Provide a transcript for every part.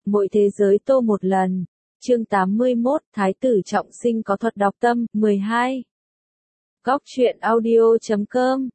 Mỗi thế giới tô một lần. Chương 81, Thái tử trọng sinh có thuật đọc tâm, 12. Góc truyện audio.com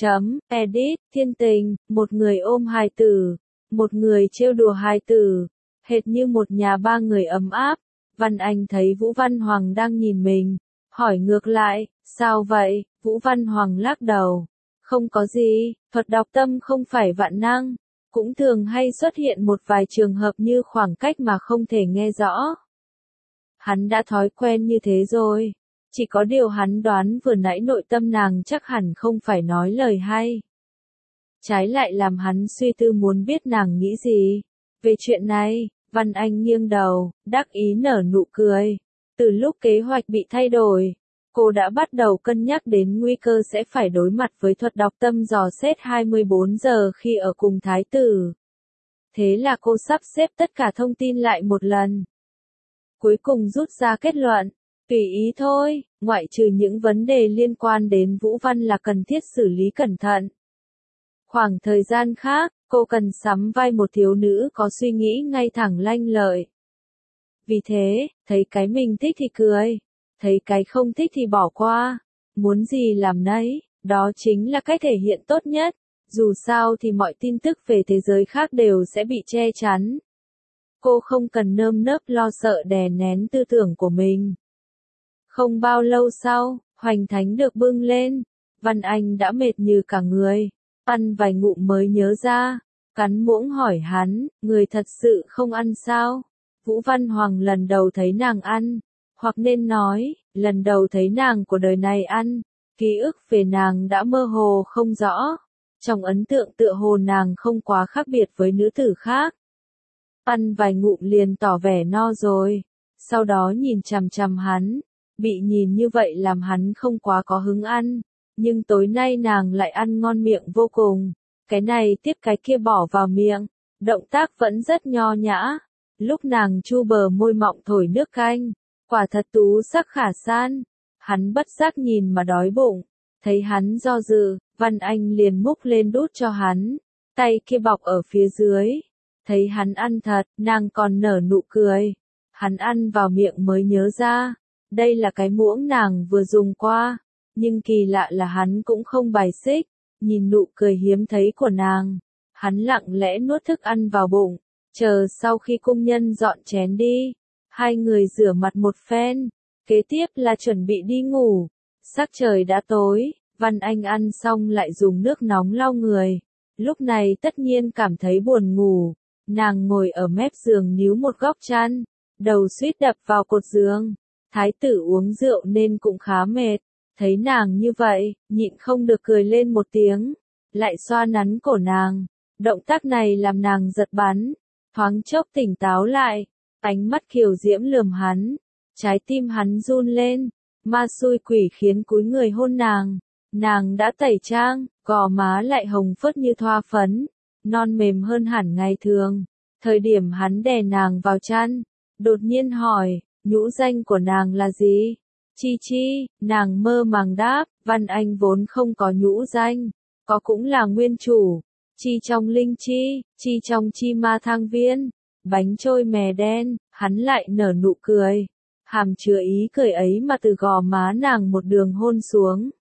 Edit, thiên tình, một người ôm hài tử, một người trêu đùa hài tử, hệt như một nhà ba người ấm áp. Văn Anh thấy Vũ Văn Hoàng đang nhìn mình, hỏi ngược lại, sao vậy? Vũ Văn Hoàng lắc đầu, không có gì, thuật đọc tâm không phải vạn năng, cũng thường hay xuất hiện một vài trường hợp như khoảng cách mà không thể nghe rõ. Hắn đã thói quen như thế rồi, chỉ có điều hắn đoán vừa nãy nội tâm nàng chắc hẳn không phải nói lời hay. Trái lại làm hắn suy tư muốn biết nàng nghĩ gì. Về chuyện này, Văn Anh nghiêng đầu, đắc ý nở nụ cười. Từ lúc kế hoạch bị thay đổi, cô đã bắt đầu cân nhắc đến nguy cơ sẽ phải đối mặt với thuật đọc tâm dò xét 24 giờ khi ở cùng thái tử. Thế là cô sắp xếp tất cả thông tin lại một lần. Cuối cùng rút ra kết luận, tùy ý thôi, ngoại trừ những vấn đề liên quan đến Vũ Văn là cần thiết xử lý cẩn thận. Khoảng thời gian khác, cô cần sắm vai một thiếu nữ có suy nghĩ ngay thẳng lanh lợi. Vì thế, thấy cái mình thích thì cười, thấy cái không thích thì bỏ qua, muốn gì làm nấy, đó chính là cách thể hiện tốt nhất, dù sao thì mọi tin tức về thế giới khác đều sẽ bị che chắn. Cô không cần nơm nớp lo sợ đè nén tư tưởng của mình. Không bao lâu sau, hoành thánh được bưng lên, Văn Anh đã mệt như cả người, ăn vài ngụm mới nhớ ra, cắn muỗng hỏi hắn, người thật sự không ăn sao? Vũ Văn Hoàng lần đầu thấy nàng ăn, hoặc nên nói, lần đầu thấy nàng của đời này ăn, ký ức về nàng đã mơ hồ không rõ, trong ấn tượng tựa hồ nàng không quá khác biệt với nữ tử khác. Ăn vài ngụm liền tỏ vẻ no rồi, sau đó nhìn chằm chằm hắn, bị nhìn như vậy làm hắn không quá có hứng ăn, nhưng tối nay nàng lại ăn ngon miệng vô cùng, cái này tiếp cái kia bỏ vào miệng, động tác vẫn rất nho nhã, lúc nàng chu bờ môi mọng thổi nước canh, quả thật tú sắc khả san, hắn bất giác nhìn mà đói bụng, thấy hắn do dự, Văn Anh liền múc lên đút cho hắn, tay kia bọc ở phía dưới. Thấy hắn ăn thật, nàng còn nở nụ cười. Hắn ăn vào miệng mới nhớ ra, đây là cái muỗng nàng vừa dùng qua, nhưng kỳ lạ là hắn cũng không bài xích, nhìn nụ cười hiếm thấy của nàng. Hắn lặng lẽ nuốt thức ăn vào bụng, chờ sau khi cung nhân dọn chén đi, hai người rửa mặt một phen, kế tiếp là chuẩn bị đi ngủ. Sắc trời đã tối, Văn Anh ăn xong lại dùng nước nóng lau người, lúc này tất nhiên cảm thấy buồn ngủ. Nàng ngồi ở mép giường níu một góc chăn, đầu suýt đập vào cột giường. Thái tử uống rượu nên cũng khá mệt, thấy nàng như vậy, nhịn không được cười lên một tiếng, lại xoa nắn cổ nàng. Động tác này làm nàng giật bắn, thoáng chốc tỉnh táo lại, ánh mắt kiều diễm lườm hắn, trái tim hắn run lên, ma xui quỷ khiến cúi người hôn nàng. Nàng đã tẩy trang, gò má lại hồng phớt như thoa phấn, non mềm hơn hẳn ngày thường. Thời điểm hắn đè nàng vào chăn, đột nhiên hỏi, nhũ danh của nàng là gì? Chi Chi, nàng mơ màng đáp, Văn Anh vốn không có nhũ danh, có cũng là nguyên chủ. Chi trong linh chi trong chi ma thang viên, bánh trôi mè đen, hắn lại nở nụ cười. Hàm chứa ý cười ấy mà từ gò má nàng một đường hôn xuống.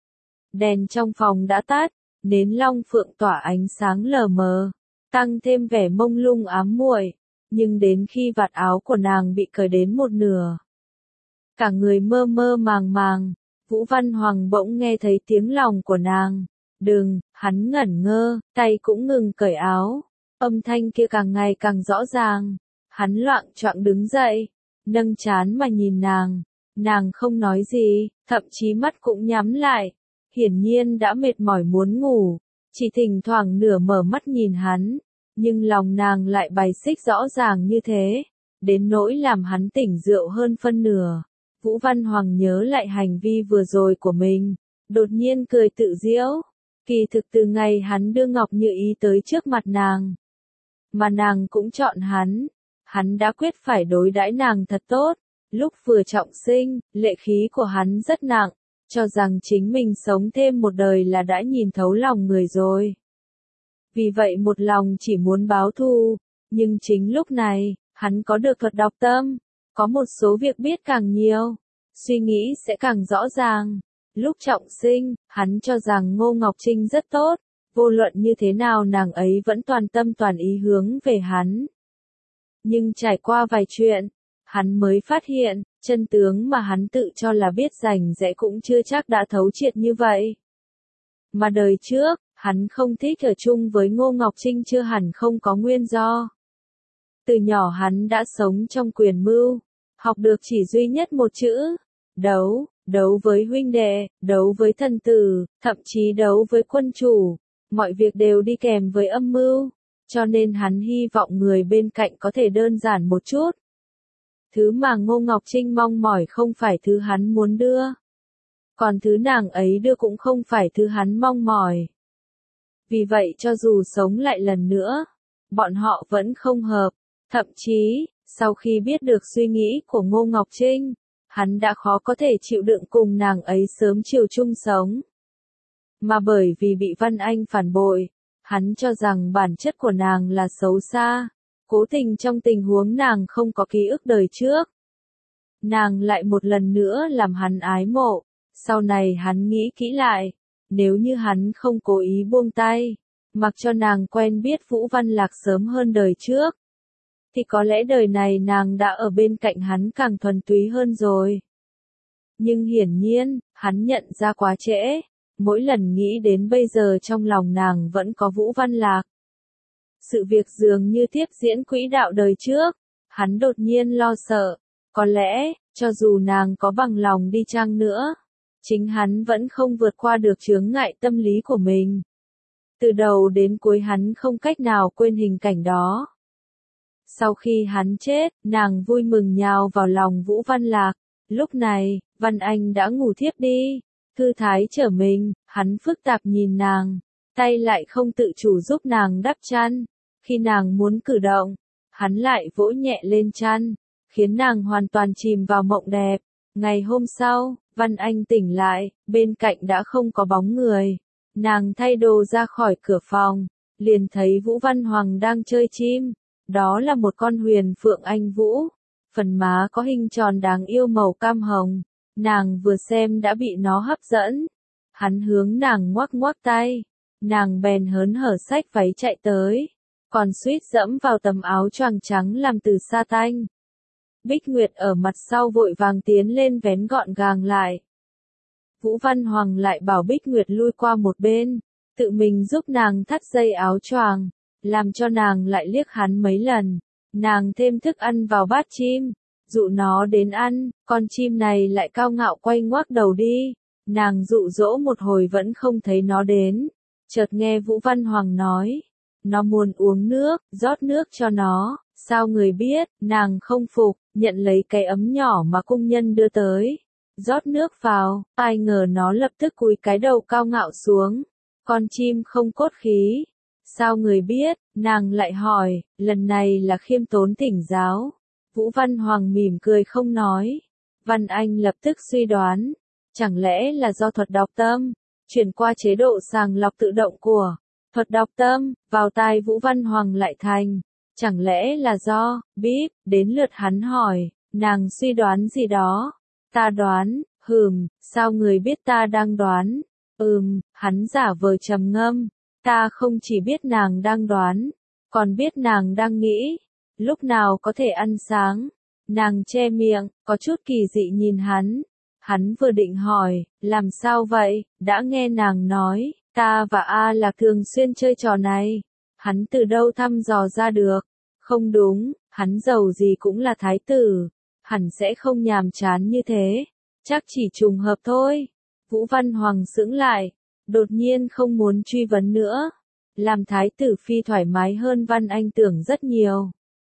Đèn trong phòng đã tắt, nến long phượng tỏa ánh sáng lờ mờ, tăng thêm vẻ mông lung ám muội, nhưng đến khi vạt áo của nàng bị cởi đến một nửa, cả người mơ mơ màng màng, Vũ Văn Hoàng bỗng nghe thấy tiếng lòng của nàng. Đừng, hắn ngẩn ngơ, tay cũng ngừng cởi áo, âm thanh kia càng ngày càng rõ ràng, hắn loạng choạng đứng dậy, nâng trán mà nhìn nàng không nói gì, thậm chí mắt cũng nhắm lại, hiển nhiên đã mệt mỏi muốn ngủ, chỉ thỉnh thoảng nửa mở mắt nhìn hắn, nhưng lòng nàng lại bài xích rõ ràng như thế, đến nỗi làm hắn tỉnh rượu hơn phân nửa. Vũ Văn Hoàng nhớ lại hành vi vừa rồi của mình, đột nhiên cười tự giễu, kỳ thực từ ngày hắn đưa Ngọc Như Ý tới trước mặt nàng, mà nàng cũng chọn hắn đã quyết phải đối đãi nàng thật tốt, lúc vừa trọng sinh, lệ khí của hắn rất nặng, cho rằng chính mình sống thêm một đời là đã nhìn thấu lòng người rồi. Vì vậy một lòng chỉ muốn báo thù, nhưng chính lúc này, Hắn có được thuật đọc tâm, có một số việc biết càng nhiều, suy nghĩ sẽ càng rõ ràng. Lúc trọng sinh, hắn cho rằng Ngô Ngọc Trinh rất tốt, vô luận như thế nào nàng ấy vẫn toàn tâm toàn ý hướng về hắn. Nhưng trải qua vài chuyện, hắn mới phát hiện, chân tướng mà hắn tự cho là biết rành rẽ cũng chưa chắc đã thấu triệt như vậy. Mà đời trước, hắn không thích ở chung với Ngô Ngọc Trinh chưa hẳn không có nguyên do. Từ nhỏ hắn đã sống trong quyền mưu, học được chỉ duy nhất một chữ, đấu, đấu với huynh đệ, đấu với thần tử, thậm chí đấu với quân chủ, mọi việc đều đi kèm với âm mưu, cho nên hắn hy vọng người bên cạnh có thể đơn giản một chút. Thứ mà Ngô Ngọc Trinh mong mỏi không phải thứ hắn muốn đưa, còn thứ nàng ấy đưa cũng không phải thứ hắn mong mỏi. Vì vậy cho dù sống lại lần nữa, bọn họ vẫn không hợp. Thậm chí, sau khi biết được suy nghĩ của Ngô Ngọc Trinh, hắn đã khó có thể chịu đựng cùng nàng ấy sớm chiều chung sống. Mà bởi vì bị Văn Anh phản bội, hắn cho rằng bản chất của nàng là xấu xa, cố tình trong tình huống nàng không có ký ức đời trước. Nàng lại một lần nữa làm hắn ái mộ, sau này hắn nghĩ kỹ lại, nếu như hắn không cố ý buông tay, mặc cho nàng quen biết Vũ Văn Lạc sớm hơn đời trước, thì có lẽ đời này nàng đã ở bên cạnh hắn càng thuần túy hơn rồi. Nhưng hiển nhiên, hắn nhận ra quá trễ, mỗi lần nghĩ đến bây giờ trong lòng nàng vẫn có Vũ Văn Lạc. Sự việc dường như tiếp diễn quỹ đạo đời trước, hắn đột nhiên lo sợ, có lẽ, cho dù nàng có bằng lòng đi chăng nữa, chính hắn vẫn không vượt qua được chướng ngại tâm lý của mình. Từ đầu đến cuối hắn không cách nào quên hình cảnh đó. Sau khi hắn chết, nàng vui mừng nhào vào lòng Vũ Văn Lạc. Lúc này, Văn Anh đã ngủ thiếp đi. Thư thái trở mình, hắn phức tạp nhìn nàng, tay lại không tự chủ giúp nàng đắp chăn. Khi nàng muốn cử động, hắn lại vỗ nhẹ lên chăn, khiến nàng hoàn toàn chìm vào mộng đẹp. Ngày hôm sau, Văn Anh tỉnh lại, bên cạnh đã không có bóng người. Nàng thay đồ ra khỏi cửa phòng, liền thấy Vũ Văn Hoàng đang chơi chim. Đó là một con huyền phượng anh vũ, phần má có hình tròn đáng yêu màu cam hồng, nàng vừa xem đã bị nó hấp dẫn. Hắn hướng nàng ngoắc ngoắc tay, nàng bèn hớn hở xách váy chạy tới, còn suýt dẫm vào tấm áo choàng trắng làm từ sa tanh. Bích Nguyệt ở mặt sau vội vàng tiến lên vén gọn gàng lại. Vũ Văn Hoàng lại bảo Bích Nguyệt lui qua một bên, tự mình giúp nàng thắt dây áo choàng, làm cho nàng lại liếc hắn mấy lần. Nàng thêm thức ăn vào bát chim, dụ nó đến ăn, con chim này lại cao ngạo quay ngoác đầu đi. Nàng dụ dỗ một hồi vẫn không thấy nó đến, chợt nghe Vũ Văn Hoàng nói, nó muốn uống nước, rót nước cho nó. Sao người biết? Nàng không phục, nhận lấy cái ấm nhỏ mà cung nhân đưa tới, rót nước vào, ai ngờ nó lập tức cúi cái đầu cao ngạo xuống. Con chim không cốt khí. Sao người biết? Nàng lại hỏi, lần này là khiêm tốn thỉnh giáo. Vũ Văn Hoàng mỉm cười không nói. Văn Anh lập tức suy đoán, chẳng lẽ là do thuật đọc tâm, chuyển qua chế độ sàng lọc tự động của thuật đọc tâm, vào tai Vũ Văn Hoàng lại thành. Chẳng lẽ là do, bíp, đến lượt hắn hỏi, nàng suy đoán gì đó. Ta đoán, sao người biết ta đang đoán? Hắn giả vờ trầm ngâm, ta không chỉ biết nàng đang đoán, còn biết nàng đang nghĩ, lúc nào có thể ăn sáng. Nàng che miệng, có chút kỳ dị nhìn hắn. Hắn vừa định hỏi, làm sao vậy, đã nghe nàng nói, ta và A Lạc thường xuyên chơi trò này. Hắn từ đâu thăm dò ra được? Không đúng, hắn giàu gì cũng là thái tử, hẳn sẽ không nhàm chán như thế, chắc chỉ trùng hợp thôi. Vũ Văn Hoàng sững lại, đột nhiên không muốn truy vấn nữa. Làm thái tử phi thoải mái hơn Văn Anh tưởng rất nhiều.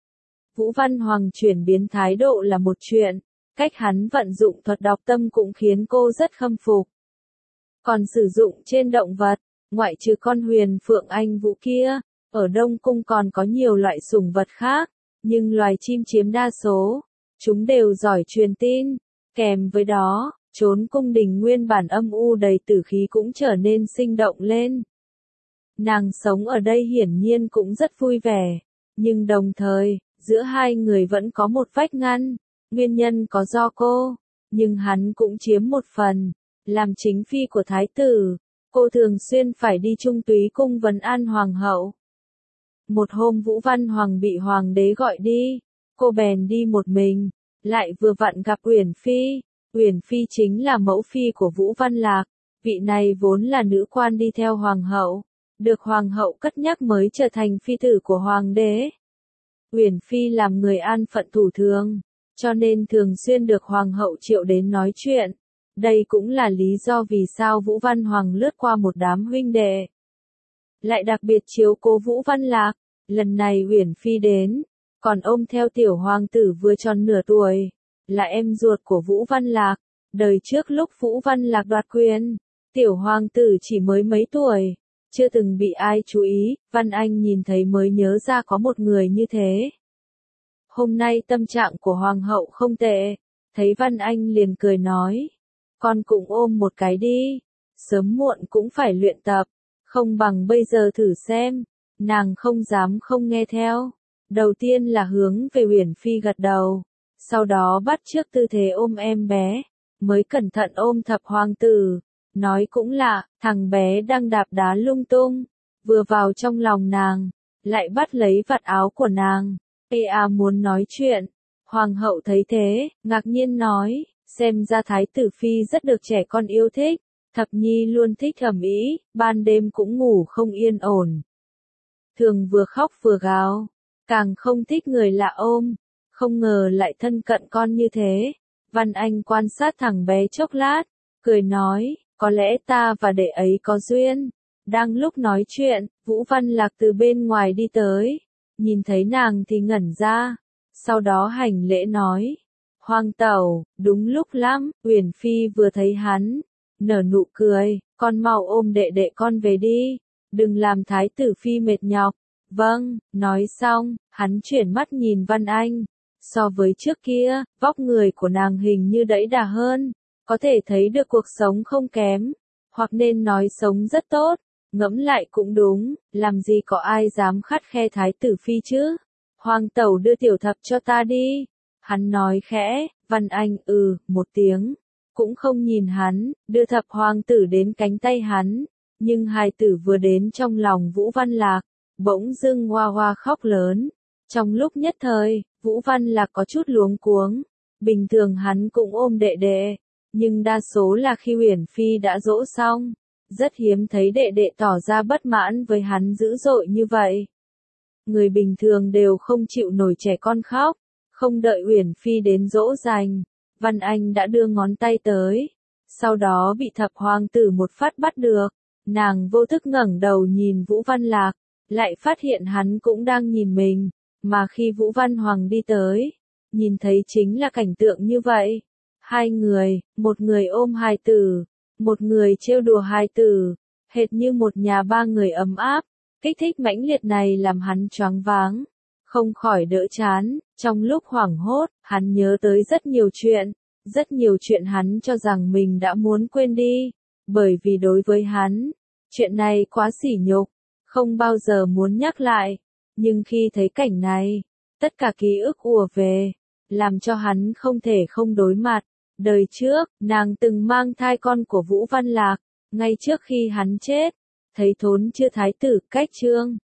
Vũ Văn Hoàng chuyển biến thái độ là một chuyện, cách hắn vận dụng thuật đọc tâm cũng khiến cô rất khâm phục. Còn sử dụng trên động vật, ngoại trừ con huyền phượng anh vũ kia, ở Đông Cung còn có nhiều loại sủng vật khác, nhưng loài chim chiếm đa số, chúng đều giỏi truyền tin, kèm với đó, chốn cung đình nguyên bản âm u đầy tử khí cũng trở nên sinh động lên. Nàng sống ở đây hiển nhiên cũng rất vui vẻ, nhưng đồng thời, giữa hai người vẫn có một vách ngăn, nguyên nhân có do cô, nhưng hắn cũng chiếm một phần, làm chính phi của thái tử, cô thường xuyên phải đi Trung Túy cung vấn an hoàng hậu. Một hôm Vũ Văn Hoàng bị hoàng đế gọi đi, cô bèn đi một mình, lại vừa vặn gặp Uyển Phi. Uyển Phi chính là mẫu phi của Vũ Văn Lạc, vị này vốn là nữ quan đi theo hoàng hậu, được hoàng hậu cất nhắc mới trở thành phi tử của hoàng đế. Uyển Phi làm người an phận thủ thường, cho nên thường xuyên được hoàng hậu triệu đến nói chuyện. Đây cũng là lý do vì sao Vũ Văn Hoàng lướt qua một đám huynh đệ, lại đặc biệt chiếu cố Vũ Văn Lạc. Lần này Uyển Phi đến, còn ôm theo tiểu hoàng tử vừa tròn nửa tuổi, là em ruột của Vũ Văn Lạc. Đời trước lúc Vũ Văn Lạc đoạt quyền, tiểu hoàng tử chỉ mới mấy tuổi, chưa từng bị ai chú ý, Văn Anh nhìn thấy mới nhớ ra có một người như thế. Hôm nay tâm trạng của hoàng hậu không tệ, thấy Văn Anh liền cười nói, con cũng ôm một cái đi, sớm muộn cũng phải luyện tập, không bằng bây giờ thử xem. Nàng không dám không nghe theo, đầu tiên là hướng về Uyển Phi gật đầu, sau đó bắt chước tư thế ôm em bé, mới cẩn thận ôm thập hoàng tử, nói cũng lạ, thằng bé đang đạp đá lung tung, vừa vào trong lòng nàng, lại bắt lấy vạt áo của nàng, muốn nói chuyện. Hoàng hậu thấy thế, ngạc nhiên nói, xem ra thái tử phi rất được trẻ con yêu thích, thập nhi luôn thích ầm ĩ, ban đêm cũng ngủ không yên ổn. Thường vừa khóc vừa gào, càng không thích người lạ ôm, không ngờ lại thân cận con như thế. Văn Anh quan sát thằng bé chốc lát, cười nói, có lẽ ta và đệ ấy có duyên. Đang lúc nói chuyện, Vũ Văn Lạc từ bên ngoài đi tới, nhìn thấy nàng thì ngẩn ra, sau đó hành lễ nói, Hoàng tẩu, đúng lúc lắm. Uyển Phi vừa thấy hắn, nở nụ cười, con mau ôm đệ đệ con về đi, đừng làm thái tử phi mệt nhọc. Vâng, nói xong, hắn chuyển mắt nhìn Văn Anh, so với trước kia, vóc người của nàng hình như đẫy đà hơn, có thể thấy được cuộc sống không kém, hoặc nên nói sống rất tốt. Ngẫm lại cũng đúng, làm gì có ai dám khắt khe thái tử phi chứ. Hoàng tẩu đưa tiểu thập cho ta đi. Hắn nói khẽ, Văn Anh một tiếng, cũng không nhìn hắn, đưa thập hoàng tử đến cánh tay hắn. Nhưng hài tử vừa đến trong lòng Vũ Văn Lạc, bỗng dưng hoa hoa khóc lớn. Trong lúc nhất thời, Vũ Văn Lạc có chút luống cuống. Bình thường hắn cũng ôm đệ đệ, nhưng đa số là khi Uyển Phi đã dỗ xong. Rất hiếm thấy đệ đệ tỏ ra bất mãn với hắn dữ dội như vậy. Người bình thường đều không chịu nổi trẻ con khóc. Không đợi Uyển Phi đến dỗ dành, Văn Anh đã đưa ngón tay tới. Sau đó bị thập hoàng tử một phát bắt được. Nàng vô thức ngẩng đầu nhìn Vũ Văn Lạc, lại phát hiện hắn cũng đang nhìn mình. Mà khi Vũ Văn Hoàng đi tới, nhìn thấy chính là cảnh tượng như vậy. Hai người, một người ôm hài tử, một người trêu đùa hài tử, hệt như một nhà ba người ấm áp. Kích thích mãnh liệt này làm hắn choáng váng, không khỏi đỡ chán. Trong lúc hoảng hốt, hắn nhớ tới rất nhiều chuyện hắn cho rằng mình đã muốn quên đi, bởi vì đối với hắn, chuyện này quá sỉ nhục, không bao giờ muốn nhắc lại. Nhưng khi thấy cảnh này, tất cả ký ức ùa về, làm cho hắn không thể không đối mặt. Đời trước, nàng từng mang thai con của Vũ Văn Lạc, ngay trước khi hắn chết, thấy thốn chưa thái tử Cách Trương,